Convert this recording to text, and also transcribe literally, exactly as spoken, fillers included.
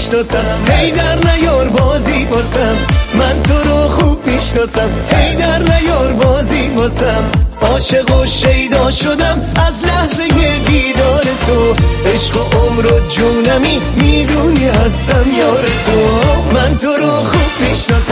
میشناسم. هی در نیار بازی واسم، من تو رو خوب میشناسم. هی در نیار بازی واسم، عاشق و شیدا شدم از لحظه دیدار تو. عشق و عمر و جونمی، میدونی هستم یار تو. من تو رو خوب میشناسم.